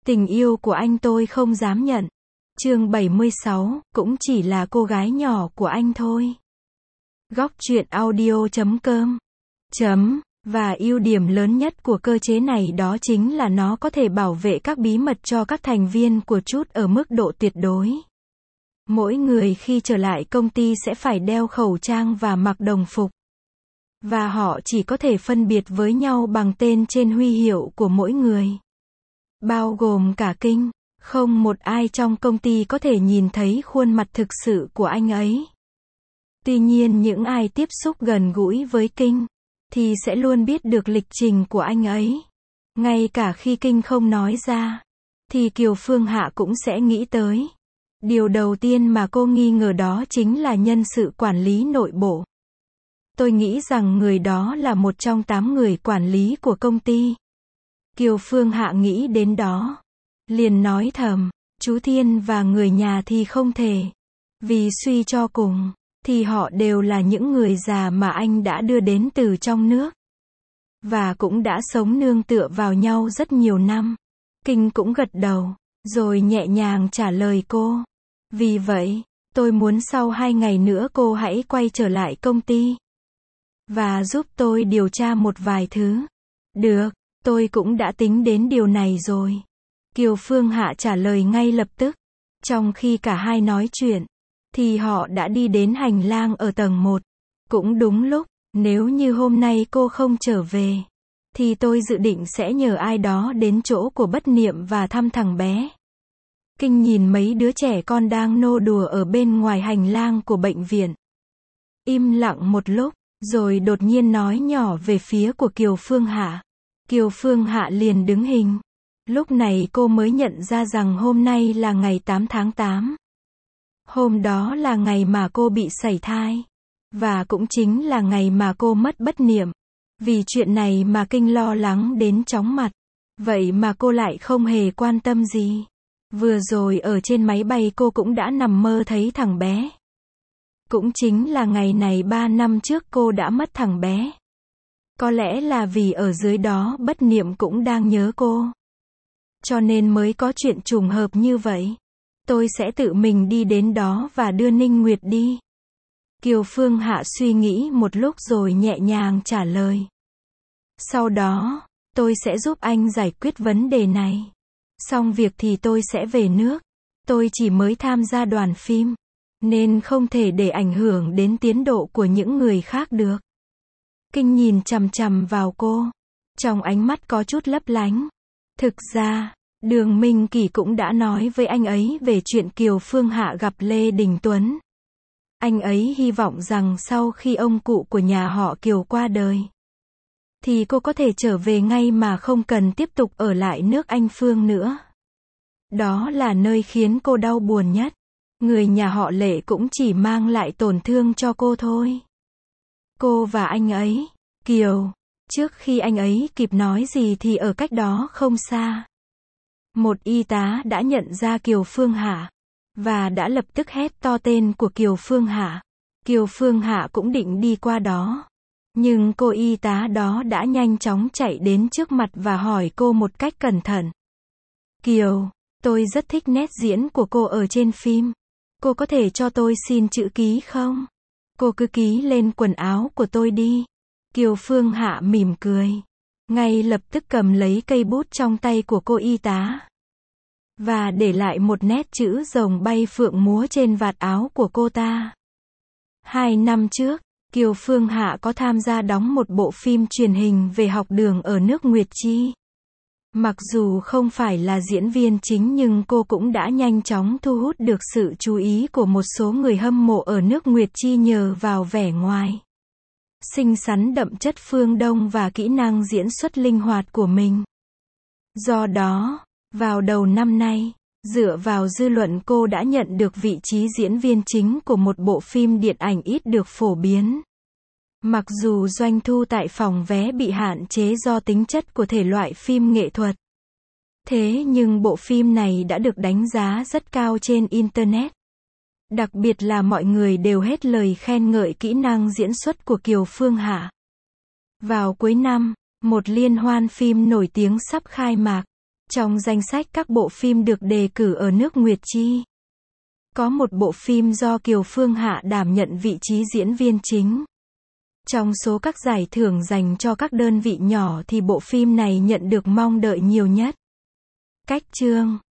Tình yêu của anh tôi không dám nhận. Chương 76, cũng chỉ là cô gái nhỏ của anh thôi. Góc truyện audio.com Và ưu điểm lớn nhất của cơ chế này đó chính là nó có thể bảo vệ các bí mật cho các thành viên của Chút ở mức độ tuyệt đối. Mỗi người khi trở lại công ty sẽ phải đeo khẩu trang và mặc đồng phục. Và họ chỉ có thể phân biệt với nhau bằng tên trên huy hiệu của mỗi người. Bao gồm cả Kinh, không một ai trong công ty có thể nhìn thấy khuôn mặt thực sự của anh ấy. Tuy nhiên những ai tiếp xúc gần gũi với Kinh, thì sẽ luôn biết được lịch trình của anh ấy. Ngay cả khi Kinh không nói ra, thì Kiều Phương Hạ cũng sẽ nghĩ tới. Điều đầu tiên mà cô nghi ngờ đó chính là nhân sự quản lý nội bộ. Tôi nghĩ rằng người đó là một trong 8 người quản lý của công ty. Kiều Phương Hạ nghĩ đến đó. Liền nói thầm, chú Thiên và người nhà thì không thể. Vì suy cho cùng, thì họ đều là những người già mà anh đã đưa đến từ trong nước. Và cũng đã sống nương tựa vào nhau rất nhiều năm. Kinh cũng gật đầu, rồi nhẹ nhàng trả lời cô. Vì vậy, tôi muốn sau 2 ngày nữa cô hãy quay trở lại công ty. Và giúp tôi điều tra một vài thứ. Được, tôi cũng đã tính đến điều này rồi. Kiều Phương Hạ trả lời ngay lập tức. Trong khi cả hai nói chuyện, thì họ đã đi đến hành lang ở tầng 1. Cũng đúng lúc, nếu như hôm nay cô không trở về, thì tôi dự định sẽ nhờ ai đó đến chỗ của Bất Niệm và thăm thằng bé. Kinh nhìn mấy đứa trẻ con đang nô đùa ở bên ngoài hành lang của bệnh viện. Im lặng một lúc, rồi đột nhiên nói nhỏ về phía của Kiều Phương Hạ. Kiều Phương Hạ liền đứng hình. Lúc này cô mới nhận ra rằng hôm nay là ngày 8 tháng 8. Hôm đó là ngày mà cô bị sảy thai. Và cũng chính là ngày mà cô mất Bất Niệm. Vì chuyện này mà Kinh lo lắng đến chóng mặt. Vậy mà cô lại không hề quan tâm gì. Vừa rồi ở trên máy bay cô cũng đã nằm mơ thấy thằng bé. Cũng chính là ngày này 3 năm trước cô đã mất thằng bé. Có lẽ là vì ở dưới đó Bất Niệm cũng đang nhớ cô. Cho nên mới có chuyện trùng hợp như vậy. Tôi sẽ tự mình đi đến đó và đưa Ninh Nguyệt đi. Kiều Phương Hạ suy nghĩ một lúc rồi nhẹ nhàng trả lời. Sau đó, tôi sẽ giúp anh giải quyết vấn đề này. Xong việc thì tôi sẽ về nước. Tôi chỉ mới tham gia đoàn phim, nên không thể để ảnh hưởng đến tiến độ của những người khác được. Kinh nhìn chằm chằm vào cô. Trong ánh mắt có chút lấp lánh. Thực ra, Đường Minh Kỳ cũng đã nói với anh ấy về chuyện Kiều Phương Hạ gặp Lê Đình Tuấn. Anh ấy hy vọng rằng sau khi ông cụ của nhà họ Kiều qua đời, thì cô có thể trở về ngay mà không cần tiếp tục ở lại nước Anh Phương nữa. Đó là nơi khiến cô đau buồn nhất. Người nhà họ Lệ cũng chỉ mang lại tổn thương cho cô thôi. Cô và anh ấy, Kiều, trước khi anh ấy kịp nói gì thì ở cách đó không xa. Một y tá đã nhận ra Kiều Phương Hạ, và đã lập tức hét to tên của Kiều Phương Hạ. Kiều Phương Hạ cũng định đi qua đó. Nhưng cô y tá đó đã nhanh chóng chạy đến trước mặt và hỏi cô một cách cẩn thận. Kiều, tôi rất thích nét diễn của cô ở trên phim. Cô có thể cho tôi xin chữ ký không? Cô cứ ký lên quần áo của tôi đi. Kiều Phương Hạ mỉm cười. Ngay lập tức cầm lấy cây bút trong tay của cô y tá. Và để lại một nét chữ rồng bay phượng múa trên vạt áo của cô ta. 2 năm trước, Kiều Phương Hạ có tham gia đóng một bộ phim truyền hình về học đường ở nước Nguyệt Chi. Mặc dù không phải là diễn viên chính nhưng cô cũng đã nhanh chóng thu hút được sự chú ý của một số người hâm mộ ở nước Nguyệt Chi nhờ vào vẻ ngoài xinh xắn đậm chất phương Đông và kỹ năng diễn xuất linh hoạt của mình. Do đó, vào đầu năm nay, dựa vào dư luận cô đã nhận được vị trí diễn viên chính của một bộ phim điện ảnh ít được phổ biến. Mặc dù doanh thu tại phòng vé bị hạn chế do tính chất của thể loại phim nghệ thuật. Thế nhưng bộ phim này đã được đánh giá rất cao trên Internet. Đặc biệt là mọi người đều hết lời khen ngợi kỹ năng diễn xuất của Kiều Phương Hạ. Vào cuối năm, một liên hoan phim nổi tiếng sắp khai mạc. Trong danh sách các bộ phim được đề cử ở nước Nguyệt Chi, có một bộ phim do Kiều Phương Hạ đảm nhận vị trí diễn viên chính. Trong số các giải thưởng dành cho các đơn vị nhỏ thì bộ phim này nhận được mong đợi nhiều nhất. Cách chương